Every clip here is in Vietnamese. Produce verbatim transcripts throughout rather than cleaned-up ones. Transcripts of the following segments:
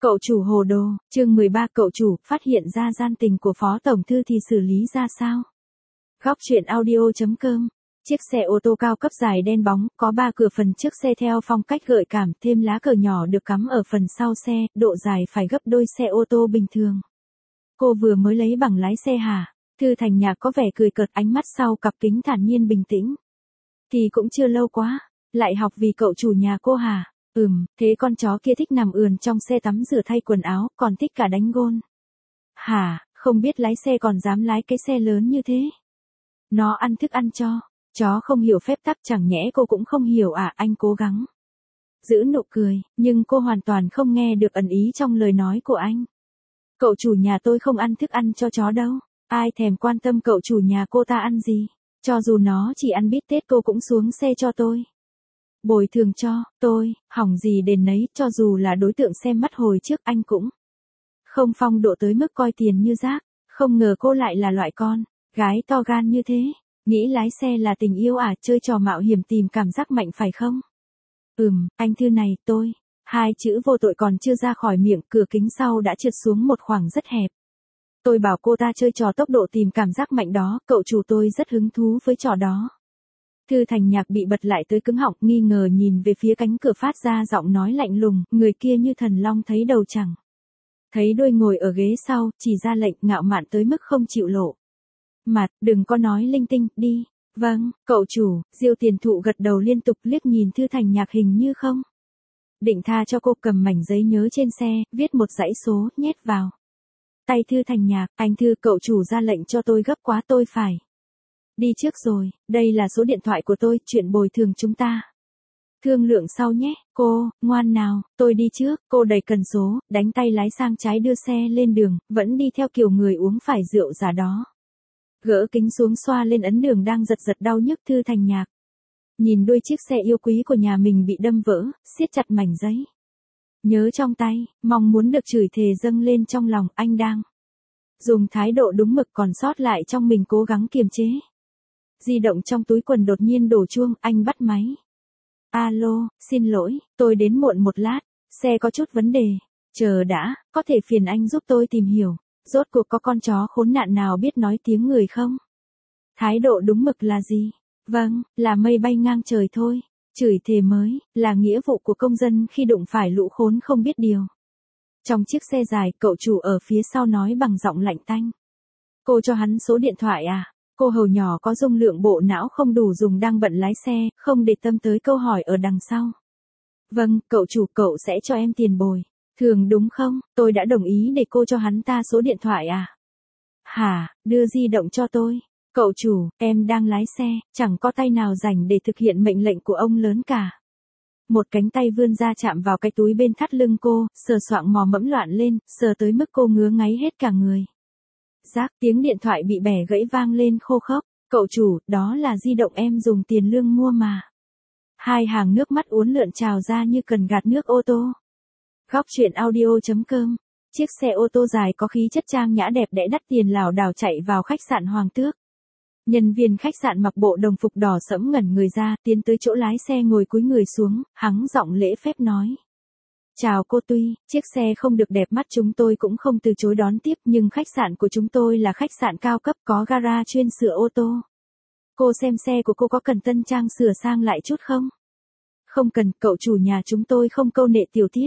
Cậu chủ hồ đồ, chương mười ba cậu chủ phát hiện ra gian tình của phó tổng thư thì xử lý ra sao? Góc truyện audio.com. Chiếc xe ô tô cao cấp dài đen bóng, có ba cửa phần trước xe theo phong cách gợi cảm, thêm lá cờ nhỏ được cắm ở phần sau xe, độ dài phải gấp đôi xe ô tô bình thường. Cô vừa mới lấy bằng lái xe hả? Thư Thành Nhạc có vẻ cười cợt, ánh mắt sau cặp kính thản nhiên bình tĩnh. Thì cũng chưa lâu quá, lại học vì cậu chủ nhà cô hả? Ừm, thế con chó kia thích nằm ườn trong xe tắm rửa thay quần áo, còn thích cả đánh gôn. Hả, không biết lái xe còn dám lái cái xe lớn như thế. Nó ăn thức ăn cho. Chó không hiểu phép tắc, chẳng nhẽ cô cũng không hiểu à? Anh cố gắng giữ nụ cười, nhưng cô hoàn toàn không nghe được ẩn ý trong lời nói của anh. Cậu chủ nhà tôi không ăn thức ăn cho chó đâu. Ai thèm quan tâm cậu chủ nhà cô ta ăn gì. Cho dù nó chỉ ăn bít tết cô cũng xuống xe cho tôi. Bồi thường cho, tôi, hỏng gì đền nấy, cho dù là đối tượng xem mắt hồi trước anh cũng không phong độ tới mức coi tiền như rác. Không ngờ cô lại là loại con gái to gan như thế. Nghĩ lái xe là tình yêu à, chơi trò mạo hiểm tìm cảm giác mạnh phải không? Ừm, anh Thư này, tôi. Hai chữ vô tội còn chưa ra khỏi miệng, cửa kính sau đã trượt xuống một khoảng rất hẹp. Tôi bảo cô ta chơi trò tốc độ tìm cảm giác mạnh đó, cậu chủ tôi rất hứng thú với trò đó. Thư Thành Nhạc bị bật lại tới cứng họng, nghi ngờ nhìn về phía cánh cửa, phát ra giọng nói lạnh lùng, người kia như thần long thấy đầu chẳng thấy đuôi, ngồi ở ghế sau, chỉ ra lệnh, ngạo mạn tới mức không chịu lộ mặt, đừng có nói linh tinh, đi. Vâng, cậu chủ. Diêu Tiền Thụ gật đầu liên tục, liếc nhìn Thư Thành Nhạc hình như không định tha cho cô, cầm mảnh giấy nhớ trên xe, viết một dãy số, nhét vào tay Thư Thành Nhạc. Anh Thư, cậu chủ ra lệnh cho tôi gấp quá, tôi phải đi trước rồi, đây là số điện thoại của tôi, chuyện bồi thường chúng ta thương lượng sau nhé. Cô, ngoan nào, tôi đi trước. Cô đẩy cần số, đánh tay lái sang trái đưa xe lên đường, vẫn đi theo kiểu người uống phải rượu giả đó. Gỡ kính xuống xoa lên ấn đường đang giật giật đau nhức. Thư Thành Nhạc nhìn đuôi chiếc xe yêu quý của nhà mình bị đâm vỡ, siết chặt mảnh giấy nhớ trong tay, mong muốn được chửi thề dâng lên trong lòng. Anh đang dùng thái độ đúng mực còn sót lại trong mình cố gắng kiềm chế. Di động trong túi quần đột nhiên đổ chuông, anh bắt máy. Alo, xin lỗi, tôi đến muộn một lát, xe có chút vấn đề. Chờ đã, có thể phiền anh giúp tôi tìm hiểu, rốt cuộc có con chó khốn nạn nào biết nói tiếng người không? Thái độ đúng mực là gì? Vâng, là mây bay ngang trời thôi. Chửi thề mới là nghĩa vụ của công dân khi đụng phải lũ khốn không biết điều. Trong chiếc xe dài, cậu chủ ở phía sau nói bằng giọng lạnh tanh. Cô cho hắn số điện thoại à? Cô hầu nhỏ có dung lượng bộ não không đủ dùng, đang bận lái xe, không để tâm tới câu hỏi ở đằng sau. Vâng, cậu chủ, cậu sẽ cho em tiền bồi thường đúng không? Tôi đã đồng ý để cô cho hắn ta số điện thoại à? Hả, đưa di động cho tôi. Cậu chủ, em đang lái xe, chẳng có tay nào rảnh để thực hiện mệnh lệnh của ông lớn cả. Một cánh tay vươn ra chạm vào cái túi bên thắt lưng cô, sờ soạng mò mẫm loạn lên, sờ tới mức cô ngứa ngáy hết cả người. Rác, tiếng điện thoại bị bẻ gãy vang lên khô khốc. Cậu chủ, đó là di động em dùng tiền lương mua mà. Hai hàng nước mắt uốn lượn trào ra như cần gạt nước ô tô. Góc truyện audio.com. Chiếc xe ô tô dài có khí chất trang nhã đẹp đẽ đắt tiền lảo đảo chạy vào khách sạn Hoàng Tước. Nhân viên khách sạn mặc bộ đồng phục đỏ sẫm ngẩn người ra, tiến tới chỗ lái xe ngồi cúi người xuống, hắng giọng lễ phép nói. Chào cô, tuy chiếc xe không được đẹp mắt chúng tôi cũng không từ chối đón tiếp, nhưng khách sạn của chúng tôi là khách sạn cao cấp có gara chuyên sửa ô tô. Cô xem xe của cô có cần tân trang sửa sang lại chút không? Không cần, cậu chủ nhà chúng tôi không câu nệ tiểu tiết.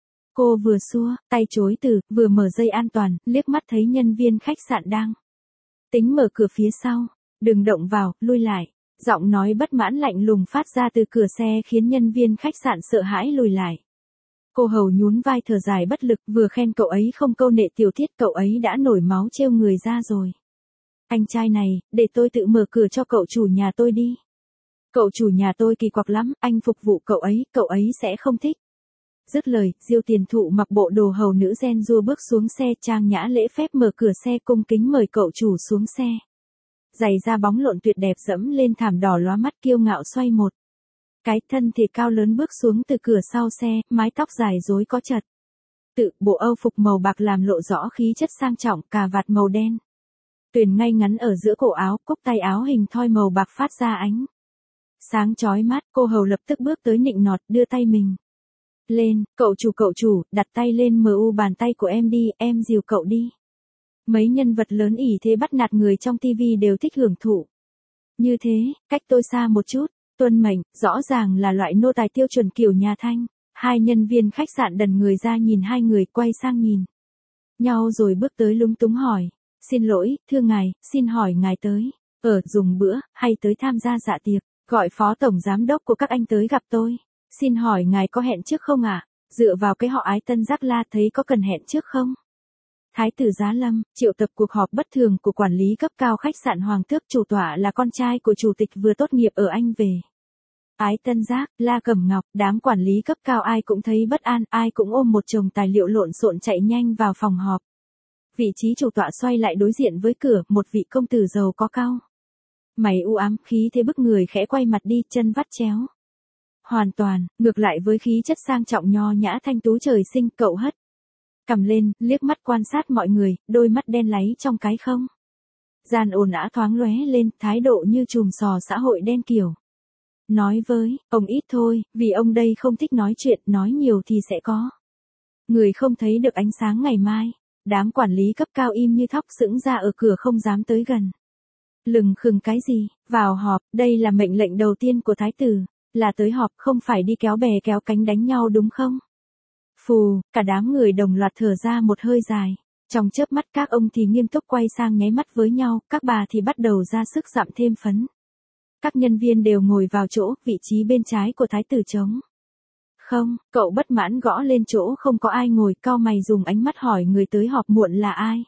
Cô vừa xua tay chối từ, vừa mở dây an toàn, liếc mắt thấy nhân viên khách sạn đang tính mở cửa phía sau. Đừng động vào, lui lại. Giọng nói bất mãn lạnh lùng phát ra từ cửa xe khiến nhân viên khách sạn sợ hãi lùi lại. Cô hầu nhún vai thở dài bất lực, vừa khen cậu ấy không câu nệ tiểu tiết, cậu ấy đã nổi máu trêu người ra rồi. Anh trai này, để tôi tự mở cửa cho cậu chủ nhà tôi đi. Cậu chủ nhà tôi kỳ quặc lắm, anh phục vụ cậu ấy, cậu ấy sẽ không thích. Dứt lời, Diêu Tiền Thụ mặc bộ đồ hầu nữ gen rua bước xuống xe, trang nhã lễ phép mở cửa xe, cung kính mời cậu chủ xuống xe. Giày da bóng lộn tuyệt đẹp dẫm lên thảm đỏ lóa mắt, kiêu ngạo xoay một cái, thân thể cao lớn bước xuống từ cửa sau xe, mái tóc dài rối có chật tự, bộ âu phục màu bạc làm lộ rõ khí chất sang trọng, cà vạt màu đen tuyền ngay ngắn ở giữa cổ áo, cúc tay áo hình thoi màu bạc phát ra ánh sáng chói mắt. Cô hầu lập tức bước tới nịnh nọt, đưa tay mình Lên, cậu chủ cậu chủ, đặt tay lên mờ u bàn tay của em đi, em dìu cậu đi. Mấy nhân vật lớn ỷ thế bắt nạt người trong tivi đều thích hưởng thụ. Như thế, cách tôi xa một chút, tuân mệnh, rõ ràng là loại nô tài tiêu chuẩn kiểu nhà Thanh. Hai nhân viên khách sạn đần người ra nhìn hai người quay sang nhìn nhau rồi bước tới lúng túng hỏi. Xin lỗi, thưa ngài, xin hỏi ngài tới, ở dùng bữa, hay tới tham gia dạ tiệc, gọi phó tổng giám đốc của các anh tới gặp tôi. Xin hỏi ngài có hẹn trước không ạ? À? Dựa vào cái họ Ái Tân Giác La thấy có cần hẹn trước không? Thái tử Giá Lâm, triệu tập cuộc họp bất thường của quản lý cấp cao khách sạn Hoàng Tước, chủ tọa là con trai của chủ tịch vừa tốt nghiệp ở Anh về. Ái Tân Giác, La Cẩm Ngọc, đám quản lý cấp cao ai cũng thấy bất an, ai cũng ôm một chồng tài liệu lộn xộn chạy nhanh vào phòng họp. Vị trí chủ tọa xoay lại đối diện với cửa, một vị công tử giàu có cao. Mày u ám, khí thế bức người khẽ quay mặt đi, chân vắt chéo. Hoàn toàn, ngược lại với khí chất sang trọng nho nhã thanh tú trời sinh, cậu hất cầm lên, liếc mắt quan sát mọi người, đôi mắt đen láy trong cái không gian ồn ào thoáng lóe lên, thái độ như chùm sò xã hội đen kiểu. Nói với, ông ít thôi, vì ông đây không thích nói chuyện, nói nhiều thì sẽ có người không thấy được ánh sáng ngày mai. Đám quản lý cấp cao im như thóc sững ra ở cửa không dám tới gần. Lừng khừng cái gì, vào họp, đây là mệnh lệnh đầu tiên của thái tử, là tới họp không phải đi kéo bè kéo cánh đánh nhau đúng không? Phù, cả đám người đồng loạt thở ra một hơi dài. Trong chớp mắt các ông thì nghiêm túc quay sang nháy mắt với nhau, các bà thì bắt đầu ra sức dặm thêm phấn. Các nhân viên đều ngồi vào chỗ, vị trí bên trái của thái tử trống. Không, cậu bất mãn gõ lên chỗ không có ai ngồi, cau mày dùng ánh mắt hỏi người tới họp muộn là ai.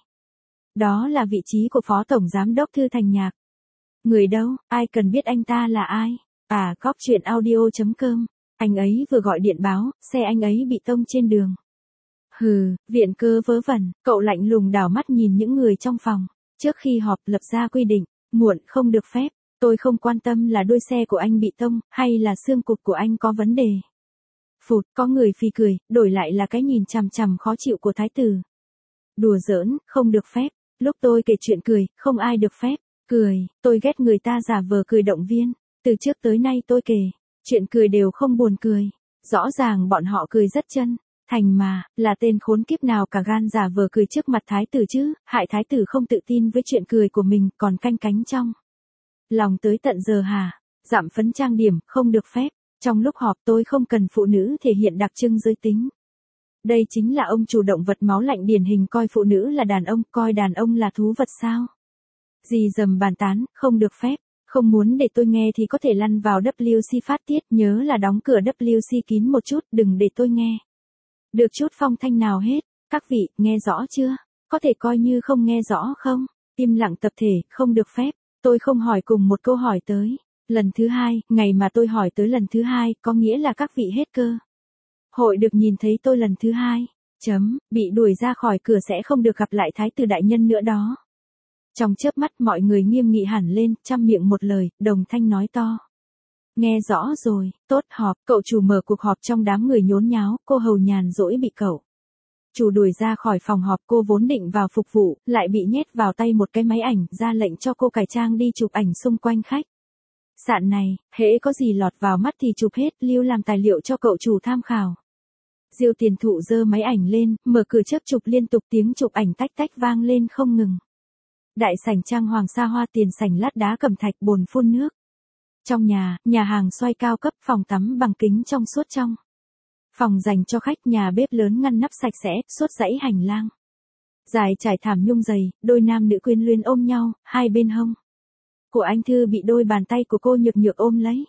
Đó là vị trí của phó tổng giám đốc Thư Thành Nhạc. Người đâu, ai cần biết anh ta là ai? À, góc chuyện audio chấm com. Anh ấy vừa gọi điện báo, xe anh ấy bị tông trên đường. Hừ, viện cơ vớ vẩn, cậu lạnh lùng đảo mắt nhìn những người trong phòng. Trước khi họp lập ra quy định, muộn không được phép. Tôi không quan tâm là đuôi xe của anh bị tông, hay là xương cụt của anh có vấn đề. Phụt, có người phì cười, đổi lại là cái nhìn chằm chằm khó chịu của thái tử. Đùa giỡn, không được phép. Lúc tôi kể chuyện cười, không ai được phép cười, tôi ghét người ta giả vờ cười động viên. Từ trước tới nay tôi kể, chuyện cười đều không buồn cười. Rõ ràng bọn họ cười rất chân thành mà, là tên khốn kiếp nào cả gan giả vờ cười trước mặt thái tử chứ, hại thái tử không tự tin với chuyện cười của mình, còn canh cánh trong lòng tới tận giờ hả? Dặm phấn trang điểm, không được phép. Trong lúc họp tôi không cần phụ nữ thể hiện đặc trưng giới tính. Đây chính là ông chủ động vật máu lạnh điển hình, coi phụ nữ là đàn ông, coi đàn ông là thú vật sao? Gì dầm bàn tán, không được phép. Không muốn để tôi nghe thì có thể lăn vào W C phát tiết, nhớ là đóng cửa W C kín một chút, đừng để tôi nghe được chút phong thanh nào hết. Các vị, nghe rõ chưa? Có thể coi như không nghe rõ không? Im lặng tập thể, không được phép. Tôi không hỏi cùng một câu hỏi tới lần thứ hai, ngày mà tôi hỏi tới lần thứ hai, có nghĩa là các vị hết cơ hội được nhìn thấy tôi lần thứ hai. Chấm, bị đuổi ra khỏi cửa sẽ không được gặp lại thái tử đại nhân nữa đó. Trong chớp mắt mọi người nghiêm nghị hẳn lên, trăm miệng một lời, đồng thanh nói to. Nghe rõ rồi, tốt họp, cậu chủ mở cuộc họp trong đám người nhốn nháo, cô hầu nhàn rỗi bị cậu chủ đuổi ra khỏi phòng họp, cô vốn định vào phục vụ, lại bị nhét vào tay một cái máy ảnh, ra lệnh cho cô cải trang đi chụp ảnh xung quanh khách sạn này, hễ có gì lọt vào mắt thì chụp hết, lưu làm tài liệu cho cậu chủ tham khảo. Diêu Tiền Thụ giơ máy ảnh lên, mở cửa chớp chụp liên tục, tiếng chụp ảnh tách tách vang lên không ngừng. Đại sảnh trang hoàng xa hoa, tiền sảnh lát đá cẩm thạch, bồn phun nước. Trong nhà, nhà hàng xoay cao cấp, phòng tắm bằng kính trong suốt trong. Phòng dành cho khách, nhà bếp lớn ngăn nắp sạch sẽ, suốt dãy hành lang dài trải thảm nhung dày, đôi nam nữ quyến luyến ôm nhau, hai bên hông của anh Thư bị đôi bàn tay của cô nhược nhược ôm lấy.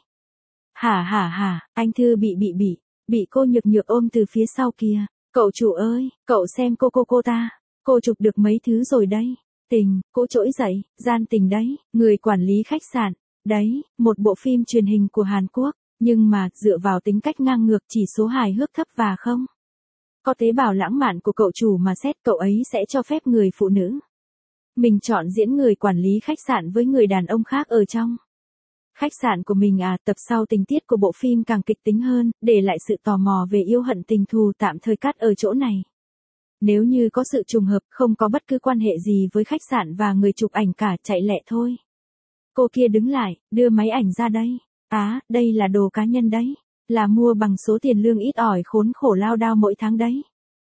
Hả hả hả, anh Thư bị bị bị, bị cô nhược nhược ôm từ phía sau kìa. Cậu chủ ơi, cậu xem cô cô cô ta, cô chụp được mấy thứ rồi đây. Tình, cô trỗi dậy, gian tình đấy, người quản lý khách sạn, đấy, một bộ phim truyền hình của Hàn Quốc, nhưng mà, dựa vào tính cách ngang ngược, chỉ số hài hước thấp và không có tế bào lãng mạn của cậu chủ mà xét, cậu ấy sẽ cho phép người phụ nữ mình chọn diễn người quản lý khách sạn với người đàn ông khác ở trong khách sạn của mình à. Tập sau tình tiết của bộ phim càng kịch tính hơn, để lại sự tò mò về yêu hận tình thù, tạm thời cắt ở chỗ này. Nếu như có sự trùng hợp, không có bất cứ quan hệ gì với khách sạn và người chụp ảnh cả, chạy lẹ thôi. Cô kia đứng lại, đưa máy ảnh ra đây. Á, à, đây là đồ cá nhân đấy. Là mua bằng số tiền lương ít ỏi khốn khổ lao đao mỗi tháng đấy.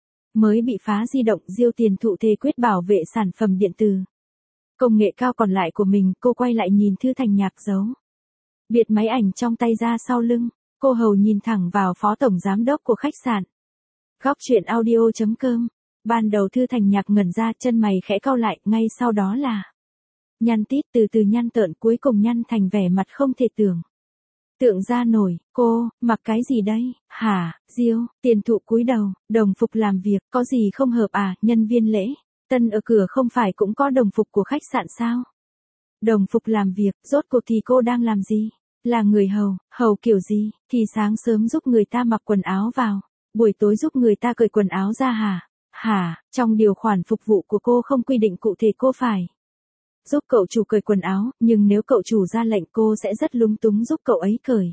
Mới bị phá di động, Diêu Tiền Thụ thề quyết bảo vệ sản phẩm điện tử công nghệ cao còn lại của mình. Cô quay lại nhìn Thư Thành Nhạc giấu biệt máy ảnh trong tay ra sau lưng. Cô hầu nhìn thẳng vào phó tổng giám đốc của khách sạn. Góc truyện audio chấm com. Ban đầu Thư Thành Nhạc ngẩn ra, chân mày khẽ cau lại, ngay sau đó là nhăn tít, từ từ nhăn tợn, cuối cùng nhăn thành vẻ mặt không thể tưởng tượng ra nổi. Cô, mặc cái gì đây? Hả? Diêu Tiền Thụ cúi đầu, đồng phục làm việc, có gì không hợp à? Nhân viên lễ tân ở cửa không phải cũng có đồng phục của khách sạn sao? Đồng phục làm việc, rốt cuộc thì cô đang làm gì? Là người hầu, hầu kiểu gì? Thì sáng sớm giúp người ta mặc quần áo vào, buổi tối giúp người ta cởi quần áo ra hả? Hả? Trong điều khoản phục vụ của cô không quy định cụ thể cô phải giúp cậu chủ cởi quần áo, nhưng nếu cậu chủ ra lệnh cô sẽ rất lúng túng giúp cậu ấy cởi.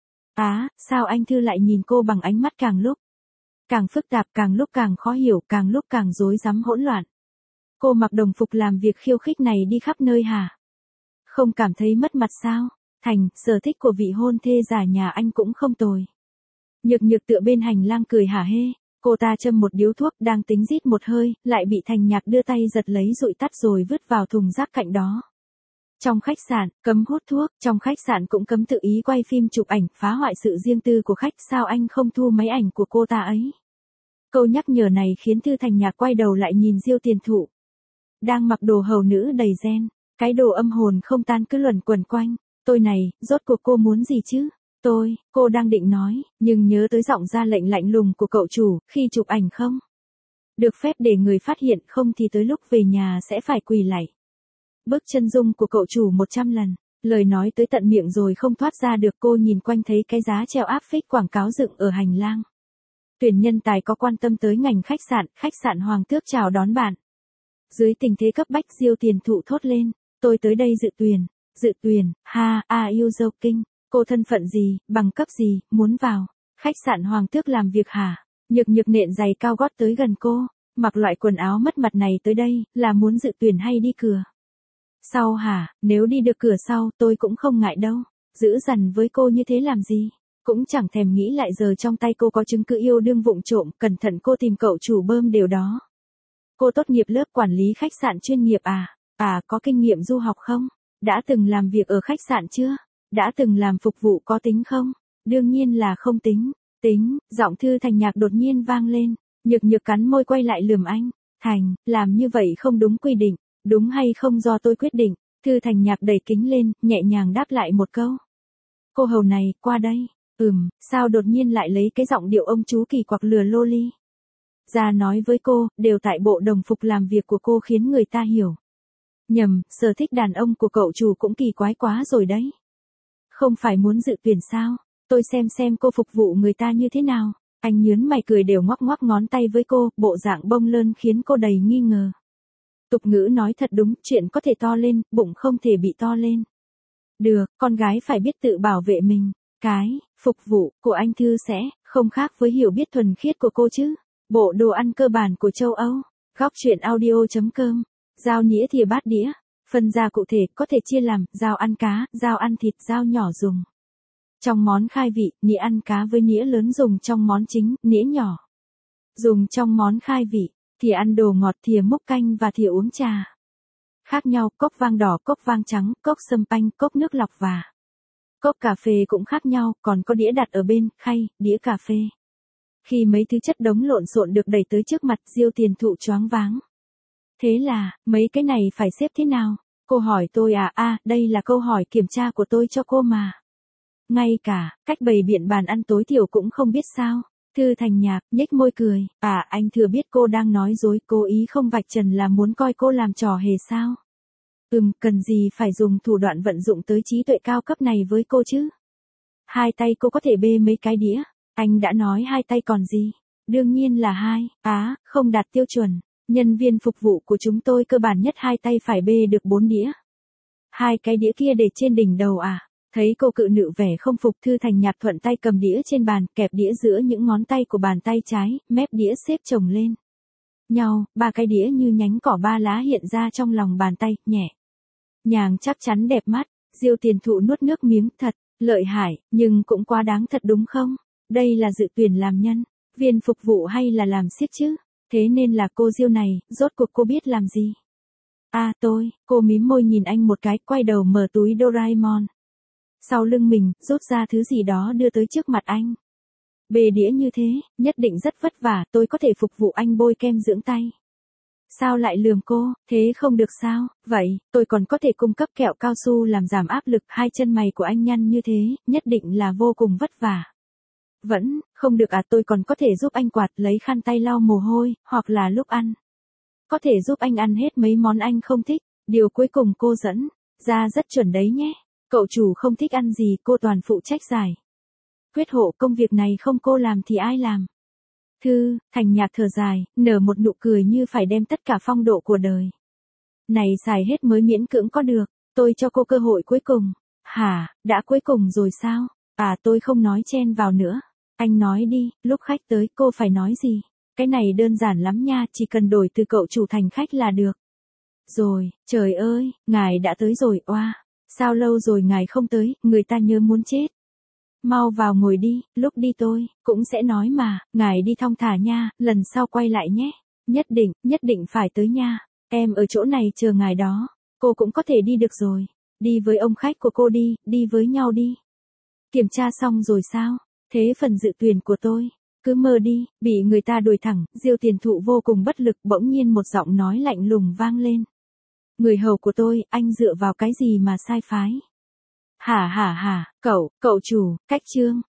Á, sao anh Thư lại nhìn cô bằng ánh mắt càng lúc càng phức tạp, càng lúc càng khó hiểu, càng lúc càng rối rắm hỗn loạn. Cô mặc đồng phục làm việc khiêu khích này đi khắp nơi hả? Không cảm thấy mất mặt sao? Thành, sở thích của vị hôn thê già nhà anh cũng không tồi. Nhược Nhược tựa bên hành lang cười hả hê. Cô ta châm một điếu thuốc, đang tính rít một hơi, lại bị Thành Nhạc đưa tay giật lấy dụi tắt rồi vứt vào thùng rác cạnh đó. Trong khách sạn, cấm hút thuốc, trong khách sạn cũng cấm tự ý quay phim chụp ảnh, phá hoại sự riêng tư của khách, sao anh không thu máy ảnh của cô ta ấy? Câu nhắc nhở này khiến Thư Thành Nhạc quay đầu lại nhìn Diêu Tiền Thụ. Đang mặc đồ hầu nữ đầy gen, cái đồ âm hồn không tan cứ luẩn quẩn quanh. Tôi này, rốt cuộc cô muốn gì chứ? Tôi, cô đang định nói, nhưng nhớ tới giọng ra lệnh lạnh lùng của cậu chủ, khi chụp ảnh không được phép để người phát hiện, không thì tới lúc về nhà sẽ phải quỳ lạy bước chân dung của cậu chủ một trăm lần. Lời nói tới tận miệng rồi không thoát ra được. Cô nhìn quanh thấy cái giá treo áp phích quảng cáo dựng ở hành lang. Tuyển nhân tài có quan tâm tới ngành khách sạn, khách sạn Hoàng Tước chào đón bạn. Dưới tình thế cấp bách, Diêu Tiền Thụ thốt lên, tôi tới đây dự tuyển. Dự tuyển, ha, are you joking? Cô thân phận gì, bằng cấp gì, muốn vào khách sạn Hoàng Tước làm việc hả? Nhược Nhược nện giày cao gót tới gần cô, mặc loại quần áo mất mặt này tới đây, là muốn dự tuyển hay đi cửa sau hả? Nếu đi được cửa sau, tôi cũng không ngại đâu. Giữ dằn với cô như thế làm gì? Cũng chẳng thèm nghĩ lại giờ trong tay cô có chứng cứ yêu đương vụng trộm, cẩn thận cô tìm cậu chủ bơm đều đó. Cô tốt nghiệp lớp quản lý khách sạn chuyên nghiệp à? À, có kinh nghiệm du học không? Đã từng làm việc ở khách sạn chưa? Đã từng làm phục vụ có tính không? Đương nhiên là không tính. Tính, giọng Thư Thành Nhạc đột nhiên vang lên. Nhược Nhược cắn môi quay lại lườm anh. Thành, làm như vậy không đúng quy định. Đúng hay không do tôi quyết định. Thư Thành Nhạc đẩy kính lên, nhẹ nhàng đáp lại một câu. Cô hầu này, qua đây. Ừm, sao đột nhiên lại lấy cái giọng điệu ông chú kỳ quặc lừa loli ra nói với cô, đều tại bộ đồng phục làm việc của cô khiến người ta hiểu nhầm, sở thích đàn ông của cậu chủ cũng kỳ quái quá rồi đấy. Không phải muốn dự tuyển sao? Tôi xem xem cô phục vụ người ta như thế nào. Anh nhớn mày cười đều ngoắc ngoắc ngón tay với cô, bộ dạng bông lơn khiến cô đầy nghi ngờ. Tục ngữ nói thật đúng, chuyện có thể to lên, bụng không thể bị to lên. Được, con gái phải biết tự bảo vệ mình. Cái phục vụ của anh Thư sẽ không khác với hiểu biết thuần khiết của cô chứ. Bộ đồ ăn cơ bản của châu Âu. Góc truyện audio chấm com. Dao nĩa thìa bát đĩa. Phần ra cụ thể có thể chia làm dao ăn cá, dao ăn thịt, dao nhỏ dùng trong món khai vị, nĩa ăn cá với nĩa lớn dùng trong món chính, nĩa nhỏ dùng trong món khai vị, thìa ăn đồ ngọt, thìa múc canh và thìa uống trà. Khác nhau, cốc vang đỏ, cốc vang trắng, cốc sâm panh, cốc nước lọc và cốc cà phê cũng khác nhau, còn có đĩa đặt ở bên, khay, đĩa cà phê. Khi mấy thứ chất đống lộn xộn được đẩy tới trước mặt, Diêu Tiền Thụ choáng váng. Thế là, mấy cái này phải xếp thế nào? Cô hỏi tôi à, a, à, đây là câu hỏi kiểm tra của tôi cho cô mà. Ngay cả, cách bày biện bàn ăn tối thiểu cũng không biết sao. Thư Thành Nhạc, nhếch môi cười, à, anh thừa biết cô đang nói dối, cố ý không vạch trần là muốn coi cô làm trò hề sao? Ừm, cần gì phải dùng thủ đoạn vận dụng tới trí tuệ cao cấp này với cô chứ? Hai tay cô có thể bê mấy cái đĩa. Anh đã nói hai tay còn gì? Đương nhiên là hai, á, không đạt tiêu chuẩn. Nhân viên phục vụ của chúng tôi cơ bản nhất hai tay phải bê được bốn đĩa. Hai cái đĩa kia để trên đỉnh đầu à? Thấy cô cự nữ vẻ không phục, Thư Thành Nhạc thuận tay cầm đĩa trên bàn, kẹp đĩa giữa những ngón tay của bàn tay trái, mép đĩa xếp chồng lên nhau, ba cái đĩa như nhánh cỏ ba lá hiện ra trong lòng bàn tay, nhẹ nhàng chắc chắn đẹp mắt. Diêu Tiền Thụ nuốt nước miếng, thật Lợi hại, nhưng cũng quá đáng thật đúng không? Đây là dự tuyển làm nhân, viên phục vụ hay là làm siết chứ? Thế nên là cô Diêu này, rốt cuộc cô biết làm gì? À tôi, cô mím môi nhìn anh một cái, quay đầu mở túi Doraemon. Sau lưng mình, rút ra thứ gì đó đưa tới trước mặt anh. Bề đĩa như thế, nhất định rất vất vả, tôi có thể phục vụ anh bôi kem dưỡng tay. Sao lại lườm cô, thế không được sao? Vậy, tôi còn có thể cung cấp kẹo cao su làm giảm áp lực, hai chân mày của anh nhăn như thế, nhất định là vô cùng vất vả. Vẫn, không được à, tôi còn có thể giúp anh quạt, lấy khăn tay lau mồ hôi, hoặc là lúc ăn. Có thể giúp anh ăn hết mấy món anh không thích, điều cuối cùng cô dẫn ra rất chuẩn đấy nhé. Cậu chủ không thích ăn gì, cô toàn phụ trách giải quyết hộ, công việc này không cô làm thì ai làm? Thư, Thành Nhạc thở dài, nở một nụ cười như phải đem tất cả phong độ của đời này xài hết mới miễn cưỡng có được. Tôi cho cô cơ hội cuối cùng. Hả, đã cuối cùng rồi sao? À tôi không nói chen vào nữa. Anh nói đi, lúc khách tới cô phải nói gì? Cái này đơn giản lắm nha, chỉ cần đổi từ cậu chủ thành khách là được. Rồi, trời ơi, ngài đã tới rồi, oa. Sao lâu rồi ngài không tới, người ta nhớ muốn chết. Mau vào ngồi đi, lúc đi tôi cũng sẽ nói mà, ngài đi thong thả nha, lần sau quay lại nhé. Nhất định, nhất định phải tới nha. Em ở chỗ này chờ ngài đó. Cô cũng có thể đi được rồi. Đi với ông khách của cô đi, đi với nhau đi. Kiểm tra xong rồi sao? Thế phần dự tuyển của tôi, cứ mơ đi, bị người ta đuổi thẳng, Diêu Tiền Thụ vô cùng bất lực, bỗng nhiên một giọng nói lạnh lùng vang lên. Người hầu của tôi, anh dựa vào cái gì mà sai phái? Hả hả hả, cậu, cậu chủ, cách trương.